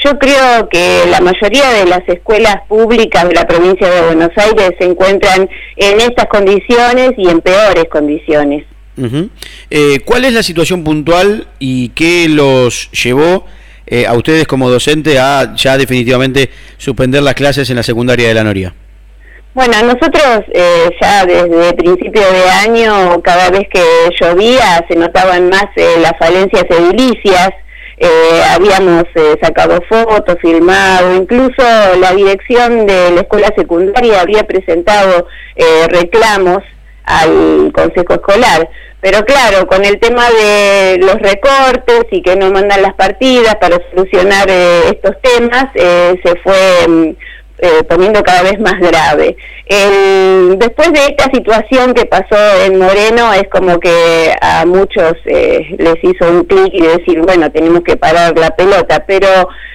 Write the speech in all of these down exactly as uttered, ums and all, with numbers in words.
yo creo que la mayoría de las escuelas públicas de la provincia de Buenos Aires se encuentran en estas condiciones y en peores condiciones. Uh-huh. eh, ¿Cuál es la situación puntual y qué los llevó eh, a ustedes como docente a ya definitivamente suspender las clases en la secundaria de La Noria? Bueno, nosotros eh, ya desde principio de año, cada vez que llovía, se notaban más eh, las falencias edilicias. Eh, habíamos eh, sacado fotos, filmado, incluso la dirección de la escuela secundaria había presentado eh, reclamos al consejo escolar, pero claro, con el tema de los recortes y que no mandan las partidas para solucionar eh, estos temas, eh, se fue eh, poniendo cada vez más grave. El, después de esta situación que pasó en Moreno, es como que a muchos eh, les hizo un clic y decir, bueno, tenemos que parar la pelota, pero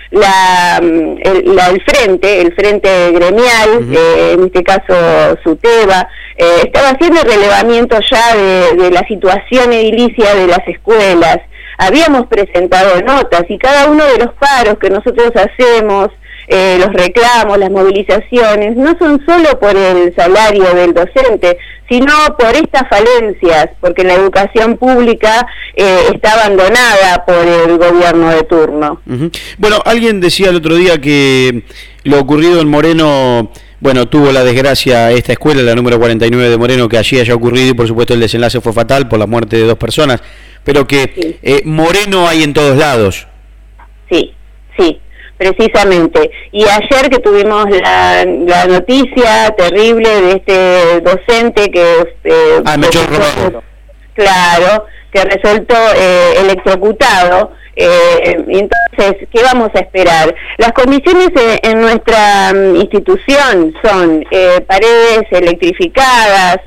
la el, la, el frente, el frente gremial, uh-huh. eh, en este caso SUTEBA, eh, estaba haciendo el relevamiento ya de, de la situación edilicia de las escuelas. Habíamos presentado notas y cada uno de los paros que nosotros hacemos, Eh, los reclamos, las movilizaciones, no son solo por el salario del docente, sino por estas falencias, porque la educación pública eh, está abandonada por el gobierno de turno. Uh-huh. Bueno, alguien decía el otro día que lo ocurrido en Moreno, bueno, tuvo la desgracia esta escuela, la número cuarenta y nueve de Moreno, que allí haya ocurrido y por supuesto el desenlace fue fatal por la muerte de dos personas, pero que sí. eh, Moreno hay en todos lados. Sí, sí. Precisamente, y ayer que tuvimos la, la noticia terrible de este docente que eh, ah, me resultó, claro, que resultó eh, electrocutado, eh, entonces, ¿qué vamos a esperar? Las condiciones en, en nuestra um, institución son eh, paredes electrificadas,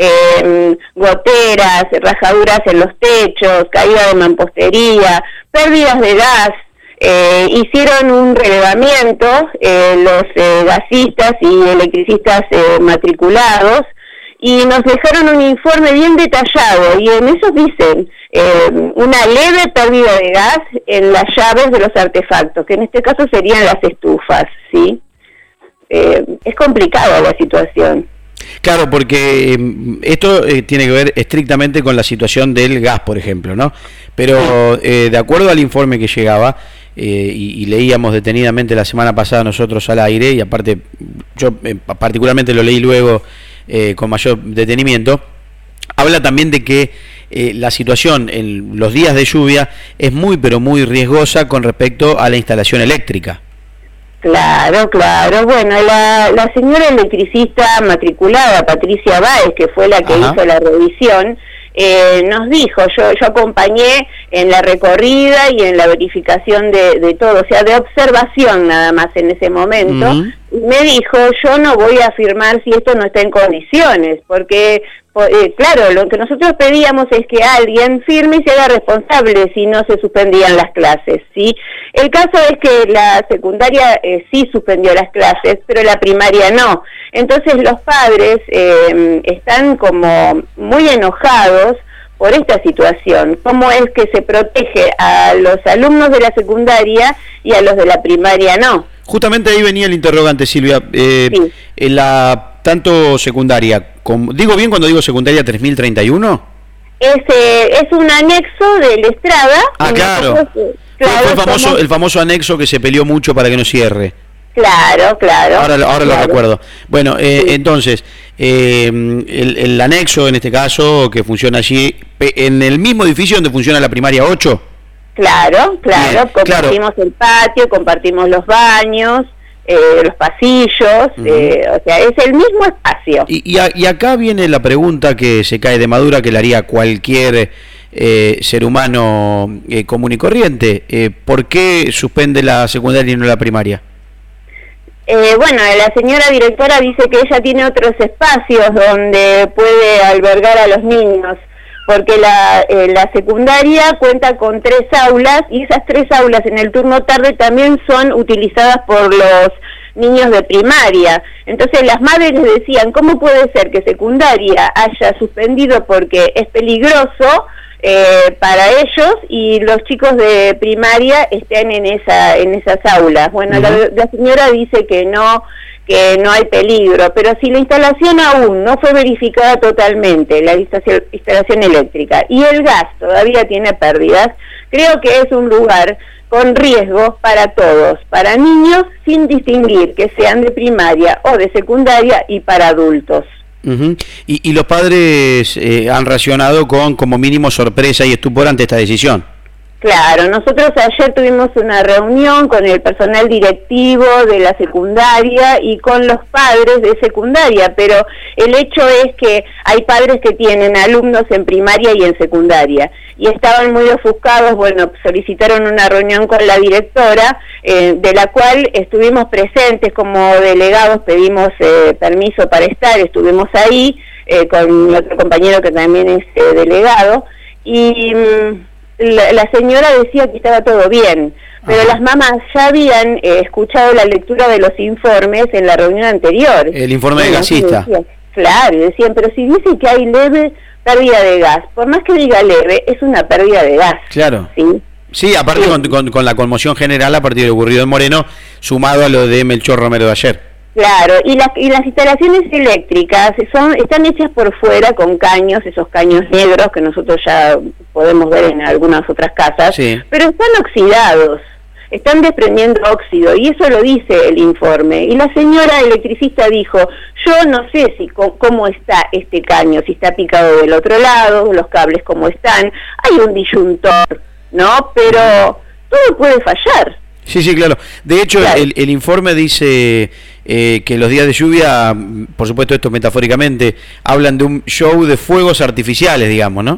eh, goteras, rajaduras en los techos, caída de mampostería, pérdidas de gas. Eh, hicieron un relevamiento eh, los eh, gasistas y electricistas eh, matriculados y nos dejaron un informe bien detallado y en eso dicen eh, una leve pérdida de gas en las llaves de los artefactos, que en este caso serían las estufas, ¿sí? Eh, es complicada la situación. Claro, porque eh, esto eh, tiene que ver estrictamente con la situación del gas, por ejemplo, ¿no? Pero eh, de acuerdo al informe que llegaba, eh, y, y leíamos detenidamente la semana pasada nosotros al aire, y aparte yo eh, particularmente lo leí luego eh, con mayor detenimiento, habla también de que eh, la situación en los días de lluvia es muy pero muy riesgosa con respecto a la instalación eléctrica. Claro, claro. Bueno, la, la señora electricista matriculada, Patricia Báez, que fue la que Ajá. hizo la revisión, eh, nos dijo, yo yo acompañé en la recorrida y en la verificación de, de todo, o sea, de observación nada más en ese momento, uh-huh. y me dijo, yo no voy a afirmar si esto no está en condiciones, porque... Eh, claro, lo que nosotros pedíamos es que alguien firme y se haga responsable si no se suspendían las clases, ¿sí? El caso es que la secundaria eh, sí suspendió las clases, pero la primaria no. Entonces los padres eh, están como muy enojados por esta situación. ¿Cómo es que se protege a los alumnos de la secundaria y a los de la primaria no? Justamente ahí venía el interrogante, Silvia. Eh, sí. En la tanto secundaria, como, ¿digo bien cuando digo secundaria tres mil treinta y uno? Es, eh, es un anexo del Estrada. Ah, claro. Nosotros, claro fue el famoso, somos... el famoso anexo que se peleó mucho para que no cierre. Claro, claro. Ahora, ahora claro. lo recuerdo. Bueno, eh, sí. entonces, eh, el, el anexo en este caso que funciona allí, en el mismo edificio donde funciona la primaria ocho. Claro, claro. Bien, compartimos claro. el patio, compartimos los baños. Eh, los pasillos, uh-huh. eh, o sea, es el mismo espacio. Y, y, a, y acá viene la pregunta que se cae de madura, que le haría cualquier eh, ser humano eh, común y corriente. Eh, ¿Por qué suspende la secundaria y no la primaria? Eh, bueno, la señora directora dice que ella tiene otros espacios donde puede albergar a los niños, porque la, eh, la secundaria cuenta con tres aulas y esas tres aulas en el turno tarde también son utilizadas por los niños de primaria. Entonces las madres les decían, ¿cómo puede ser que secundaria haya suspendido porque es peligroso eh, para ellos y los chicos de primaria estén en esa en esas aulas. Bueno, uh-huh. la, la señora dice que no, que no hay peligro, pero si la instalación aún no fue verificada totalmente, la instalación, instalación eléctrica, y el gas todavía tiene pérdidas, creo que es un lugar con riesgos para todos, para niños sin distinguir que sean de primaria o de secundaria y para adultos. Uh-huh. y, y los padres eh, han reaccionado con como mínimo sorpresa y estupor ante esta decisión. Claro, nosotros ayer tuvimos una reunión con el personal directivo de la secundaria y con los padres de secundaria, pero el hecho es que hay padres que tienen alumnos en primaria y en secundaria, y estaban muy ofuscados. Bueno, solicitaron una reunión con la directora, eh, de la cual estuvimos presentes como delegados, pedimos eh, permiso para estar, estuvimos ahí eh, con mi otro compañero que también es eh, delegado, y... Mmm, La, la señora decía que estaba todo bien, pero Ajá. las mamás ya habían eh, escuchado la lectura de los informes en la reunión anterior. El informe de gasista. Decían, claro, y decían, pero si dice que hay leve pérdida de gas, por más que diga leve, es una pérdida de gas. Claro. Sí, sí aparte sí. Con, con, con la conmoción general a partir de lo ocurrido en Moreno, sumado a lo de Melchor Romero de ayer. Claro, y las, y las instalaciones eléctricas son están hechas por fuera con caños, esos caños negros que nosotros ya podemos ver en algunas otras casas, sí. pero están oxidados, están desprendiendo óxido, y eso lo dice el informe. Y la señora electricista dijo, yo no sé si cómo está este caño, si está picado del otro lado, los cables cómo están, hay un disyuntor, ¿no? Pero todo puede fallar. Sí, sí, claro. De hecho, claro. el, el informe dice eh, que los días de lluvia, por supuesto esto metafóricamente, hablan de un show de fuegos artificiales, digamos, ¿no?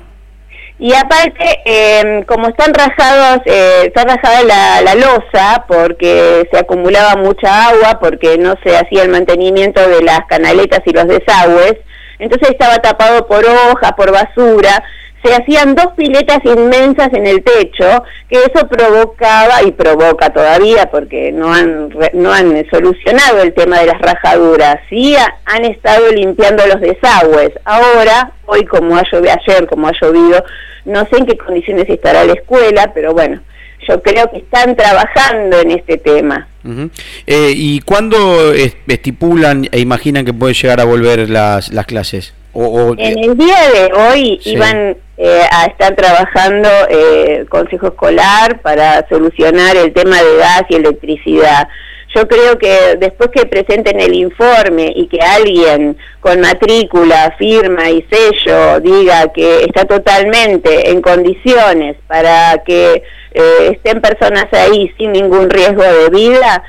Y aparte, eh, como están rajados, eh, está rajada la, la losa porque se acumulaba mucha agua, porque no se hacía el mantenimiento de las canaletas y los desagües, entonces estaba tapado por hojas, por basura. Se hacían dos piletas inmensas en el techo, que eso provocaba, y provoca todavía, porque no han no han solucionado el tema de las rajaduras, sí han estado limpiando los desagües. Ahora, hoy como ha llovido, ayer como ha llovido, no sé en qué condiciones estará la escuela, pero bueno, yo creo que están trabajando en este tema. Uh-huh. eh, ¿Y cuándo estipulan e imaginan que pueden llegar a volver las, las clases? O, o, en el día de hoy sí. iban eh, a estar trabajando eh, Consejo Escolar para solucionar el tema de gas y electricidad. Yo creo que después que presenten el informe y que alguien con matrícula, firma y sello diga que está totalmente en condiciones para que eh, estén personas ahí sin ningún riesgo de vida,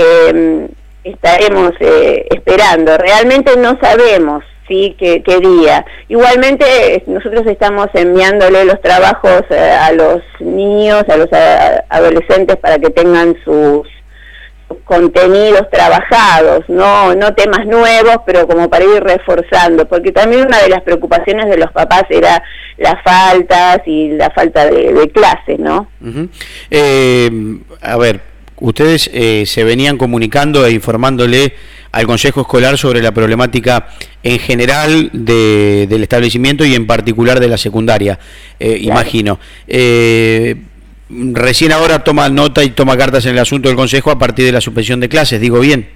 eh, estaremos eh, esperando. Realmente no sabemos sí, qué, qué día. Igualmente nosotros estamos enviándole los trabajos eh, a los niños, a los a, adolescentes para que tengan sus, sus contenidos trabajados, no no temas nuevos, pero como para ir reforzando, porque también una de las preocupaciones de los papás era las faltas y la falta de, de clases, ¿no? Uh-huh. eh, a ver, ustedes eh, se venían comunicando e informándole al Consejo Escolar sobre la problemática en general de, del establecimiento y en particular de la secundaria, eh, claro. imagino. Eh, recién ahora toma nota y toma cartas en el asunto del Consejo a partir de la suspensión de clases, ¿digo bien?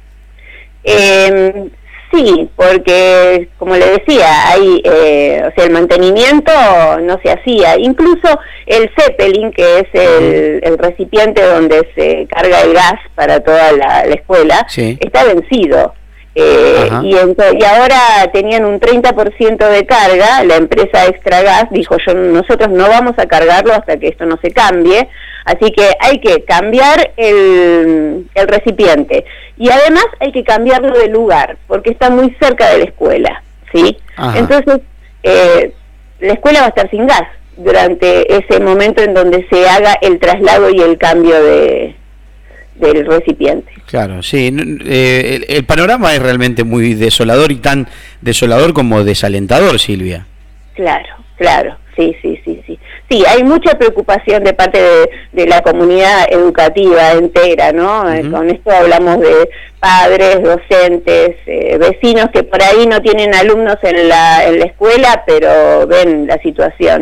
Eh, sí, porque como le decía, hay, eh, o sea, el mantenimiento no se hacía. Incluso el Zeppelin, que es el, el recipiente donde se carga el gas para toda la, la escuela, sí. está vencido. Eh, y, y ahora tenían un treinta por ciento de carga. La empresa Extragas dijo, yo nosotros no vamos a cargarlo hasta que esto no se cambie, así que hay que cambiar el, el recipiente, y además hay que cambiarlo de lugar porque está muy cerca de la escuela, ¿sí? Ajá. Entonces eh, la escuela va a estar sin gas durante ese momento en donde se haga el traslado y el cambio de del recipiente. Claro, sí. Eh, el, el panorama es realmente muy desolador, y tan desolador como desalentador, Silvia. Claro, claro, sí, sí, sí, sí. Sí, hay mucha preocupación de parte de, de la comunidad educativa entera, ¿no? Uh-huh. Con esto hablamos de padres, docentes, eh, vecinos que por ahí no tienen alumnos en la, en la escuela, pero ven la situación.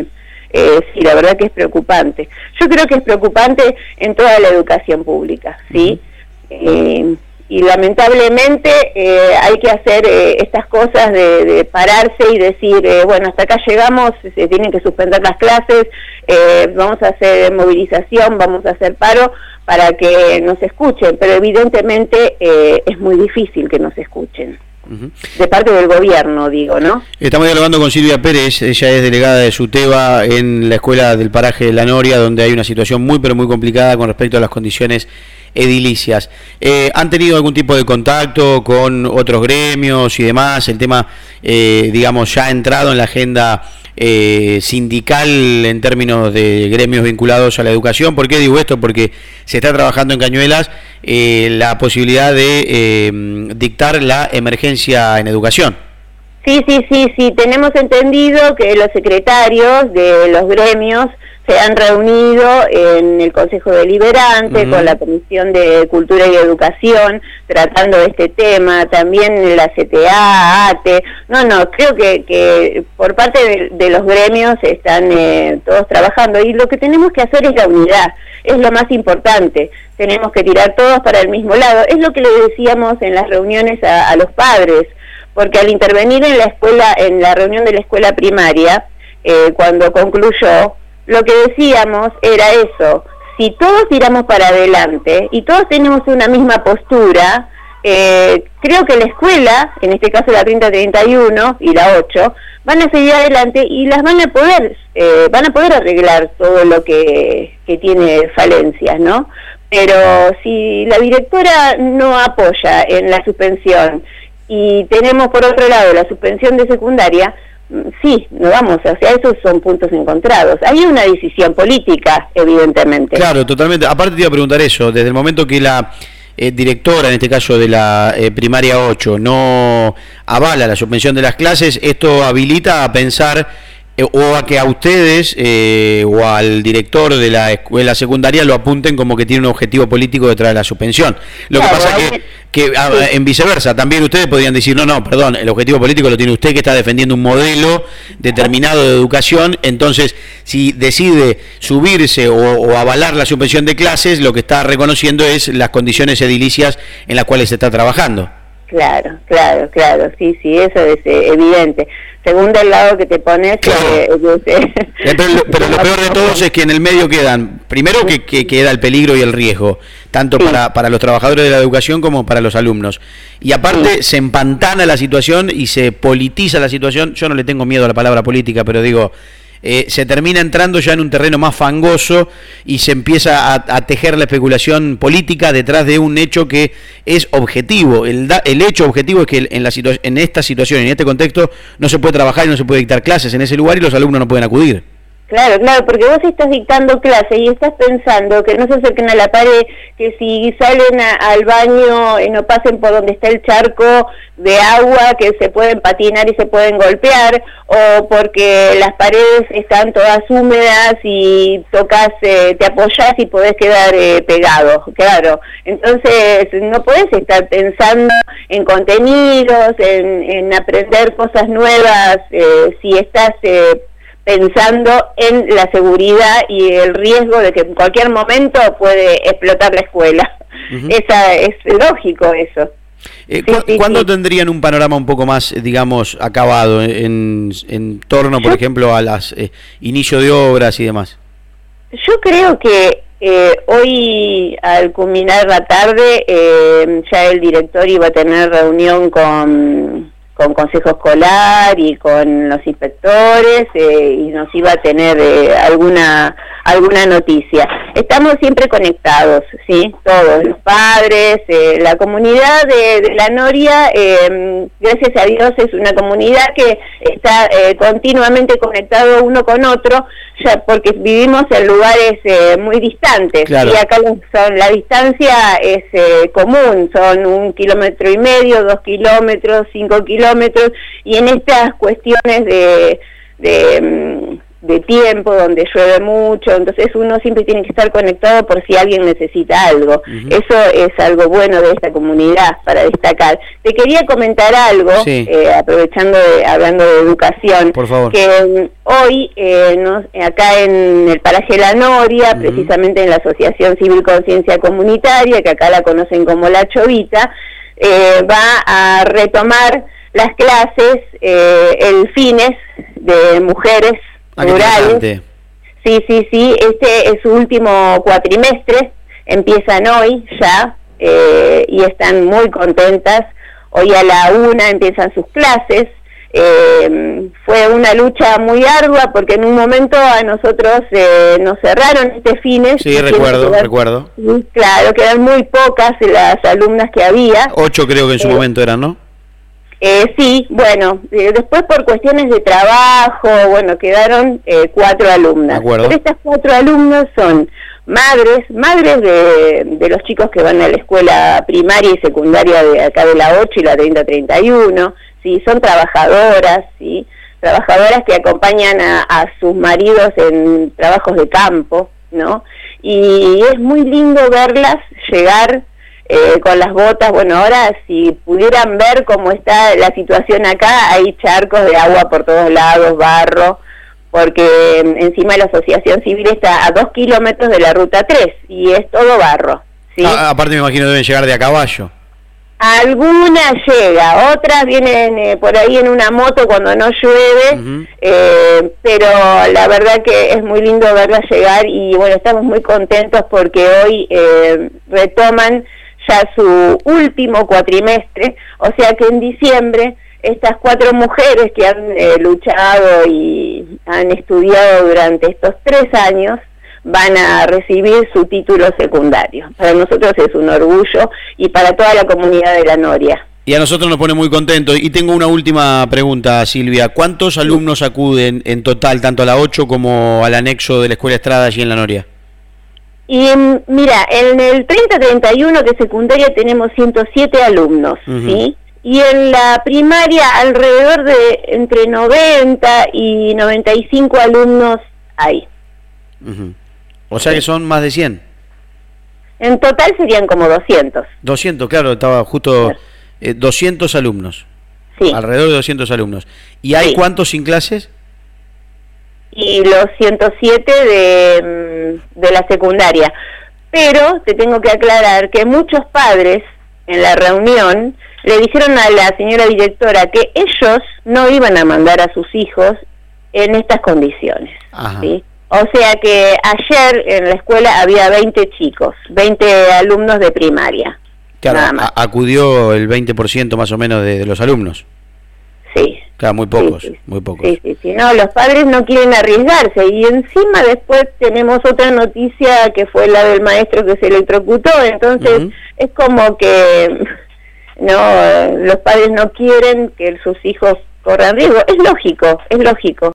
eh, sí, la verdad que es preocupante. Yo creo que es preocupante en toda la educación pública, ¿sí? Uh-huh. eh, y lamentablemente eh, hay que hacer eh, estas cosas de, de pararse y decir, eh, bueno, hasta acá llegamos, se tienen que suspender las clases, eh, vamos a hacer movilización, vamos a hacer paro para que nos escuchen, pero evidentemente eh, es muy difícil que nos escuchen. Uh-huh. De parte del gobierno, digo, ¿no? Estamos dialogando con Silvia Pérez, ella es delegada de SUTEBA en la escuela del paraje de La Noria, donde hay una situación muy pero muy complicada con respecto a las condiciones edilicias. Eh, ¿Han tenido algún tipo de contacto con otros gremios y demás? El tema, eh, digamos, ya ha entrado en la agenda eh, sindical en términos de gremios vinculados a la educación. ¿Por qué digo esto? Porque se está trabajando en Cañuelas eh, la posibilidad de eh, dictar la emergencia en educación. Sí, sí, sí, sí. Tenemos entendido que los secretarios de los gremios se han reunido en el Consejo Deliberante uh-huh. con la Comisión de Cultura y Educación tratando de este tema, también la C T A, A T E. No, no, creo que, que por parte de, de los gremios están eh, todos trabajando y lo que tenemos que hacer es la unidad, es lo más importante. Tenemos que tirar todos para el mismo lado. Es lo que le decíamos en las reuniones a, a los padres, porque al intervenir en la escuela, en la reunión de la escuela primaria, eh, cuando concluyó, lo que decíamos era eso: si todos tiramos para adelante y todos tenemos una misma postura, eh, creo que la escuela, en este caso la treinta treinta y uno y la ocho, van a seguir adelante y las van a poder, eh, van a poder arreglar todo lo que, que tiene falencias, ¿no? Pero si la directora no apoya en la suspensión y tenemos por otro lado la suspensión de secundaria, sí, no vamos, o sea, esos son puntos encontrados. Hay una decisión política, evidentemente. Claro, totalmente. Aparte te iba a preguntar eso, desde el momento que la eh, directora, en este caso de la eh, primaria ocho, no avala la suspensión de las clases, esto habilita a pensar eh, o a que a ustedes eh, o al director de la escuela secundaria lo apunten como que tiene un objetivo político detrás de la suspensión. Lo claro, que pasa es que, que a, sí. en viceversa, también ustedes podrían decir, no, no, perdón, el objetivo político lo tiene usted que está defendiendo un modelo determinado de educación, entonces si decide subirse o, o avalar la suspensión de clases, lo que está reconociendo es las condiciones edilicias en las cuales se está trabajando. Claro, claro, claro, sí, sí, eso es eh, evidente. Según del lado que te pones... Claro. Eh, eh, eh, pero, pero lo peor de todos es que en el medio quedan, primero que, que queda el peligro y el riesgo, tanto sí. para, para los trabajadores de la educación como para los alumnos. Y aparte sí. se empantana la situación y se politiza la situación. Yo no le tengo miedo a la palabra política, pero digo... Eh, se termina entrando ya en un terreno más fangoso y se empieza a, a tejer la especulación política detrás de un hecho que es objetivo. El, da, el hecho objetivo es que en, la situa- en esta situación, en este contexto, no se puede trabajar y no se puede dictar clases en ese lugar y los alumnos no pueden acudir. Claro, claro, porque vos estás dictando clases y estás pensando que no se acerquen a la pared, que si salen a, al baño eh, no pasen por donde está el charco de agua, que se pueden patinar y se pueden golpear, o porque las paredes están todas húmedas y tocas, eh, te apoyas y podés quedar eh, pegado, claro. Entonces no podés estar pensando en contenidos, en, en aprender cosas nuevas, eh, si estás... Eh, pensando en la seguridad y el riesgo de que en cualquier momento puede explotar la escuela. Uh-huh. Esa, es lógico eso. Eh, sí, sí, ¿Cuándo sí. tendrían un panorama un poco más, digamos, acabado en, en torno, por yo, ejemplo, a las eh, inicio de obras y demás? Yo creo que eh, hoy, al culminar la tarde, eh, ya el director iba a tener reunión con... con consejo escolar y con los inspectores eh, y nos iba a tener eh, alguna alguna noticia. Estamos siempre conectados, sí, todos, los padres, eh, la comunidad de, de La Noria, eh, gracias a Dios es una comunidad que está eh, continuamente conectado uno con otro, ya porque vivimos en lugares eh, muy distantes, claro. Y acá son, la distancia es eh, común, son un kilómetro y medio, dos kilómetros, cinco kilómetros, y en estas cuestiones de, de, de tiempo, donde llueve mucho, entonces uno siempre tiene que estar conectado por si alguien necesita algo. Uh-huh. Eso es algo bueno de esta comunidad, para destacar. Te quería comentar algo, sí. eh, aprovechando, de, hablando de educación, por favor. Que um, hoy, eh, nos, acá en el paraje La Noria, uh-huh. precisamente en la Asociación Civil Conciencia Comunitaria, que acá la conocen como La Chovita, eh, va a retomar las clases, eh, el fines de mujeres ah, rurales. Sí, sí, sí, este es su último cuatrimestre, empiezan hoy ya, eh, y están muy contentas. Hoy a la una empiezan sus clases. Eh, fue una lucha muy ardua porque en un momento a nosotros eh, nos cerraron este fines. Sí, recuerdo, quedar, recuerdo. Claro, quedan muy pocas las alumnas que había. Ocho creo que en su eh, momento eran, ¿no? Eh, sí, bueno, eh, después por cuestiones de trabajo, bueno, quedaron eh, cuatro alumnas. Pero estas cuatro alumnas son madres, madres de, de los chicos que van a la escuela primaria y secundaria de acá de la ocho y la treinta treinta y uno, sí, son trabajadoras, sí, trabajadoras que acompañan a, a sus maridos en trabajos de campo, ¿no? Y es muy lindo verlas llegar Eh, con las botas. Bueno, ahora si pudieran ver cómo está la situación acá, hay charcos de agua por todos lados, barro, porque encima la asociación civil está a dos kilómetros de la ruta tres y es todo barro, ¿sí? Ah, aparte me imagino deben llegar de a caballo. Algunas llega, otras vienen eh, por ahí en una moto cuando no llueve, uh-huh. eh, pero la verdad que es muy lindo verlas llegar y bueno, estamos muy contentos porque hoy eh, retoman ya su último cuatrimestre, o sea que en diciembre estas cuatro mujeres que han eh, luchado y han estudiado durante estos tres años van a recibir su título secundario. Para nosotros es un orgullo y para toda la comunidad de La Noria. Y a nosotros nos pone muy contentos. Y tengo una última pregunta, Silvia. ¿Cuántos alumnos acuden en total, tanto a la ocho como al anexo de la Escuela Estrada allí en La Noria? Y mira, en el treinta treinta y uno, que es secundaria, tenemos ciento siete alumnos, uh-huh. ¿sí? Y en la primaria alrededor de entre noventa y noventa y cinco alumnos hay. Uh-huh. O sea que son más de cien. En total serían como doscientos. doscientos, claro, estaba justo eh, doscientos alumnos. Sí. Alrededor de doscientos alumnos. ¿Y hay sí. cuántos sin clases? Y los ciento siete de, de la secundaria. Pero te tengo que aclarar que muchos padres en la reunión le dijeron a la señora directora que ellos no iban a mandar a sus hijos en estas condiciones. ¿Sí? O sea que ayer en la escuela había veinte chicos, veinte alumnos de primaria. Claro, nada más. Acudió el veinte por ciento más o menos de, de los alumnos. Sí. Claro, muy pocos, sí, sí. muy pocos. Sí, sí, sí. No, los padres no quieren arriesgarse. Y encima después tenemos otra noticia que fue la del maestro que se electrocutó. Entonces uh-huh. es como que no, los padres no quieren que sus hijos corran riesgo. Es lógico, es lógico.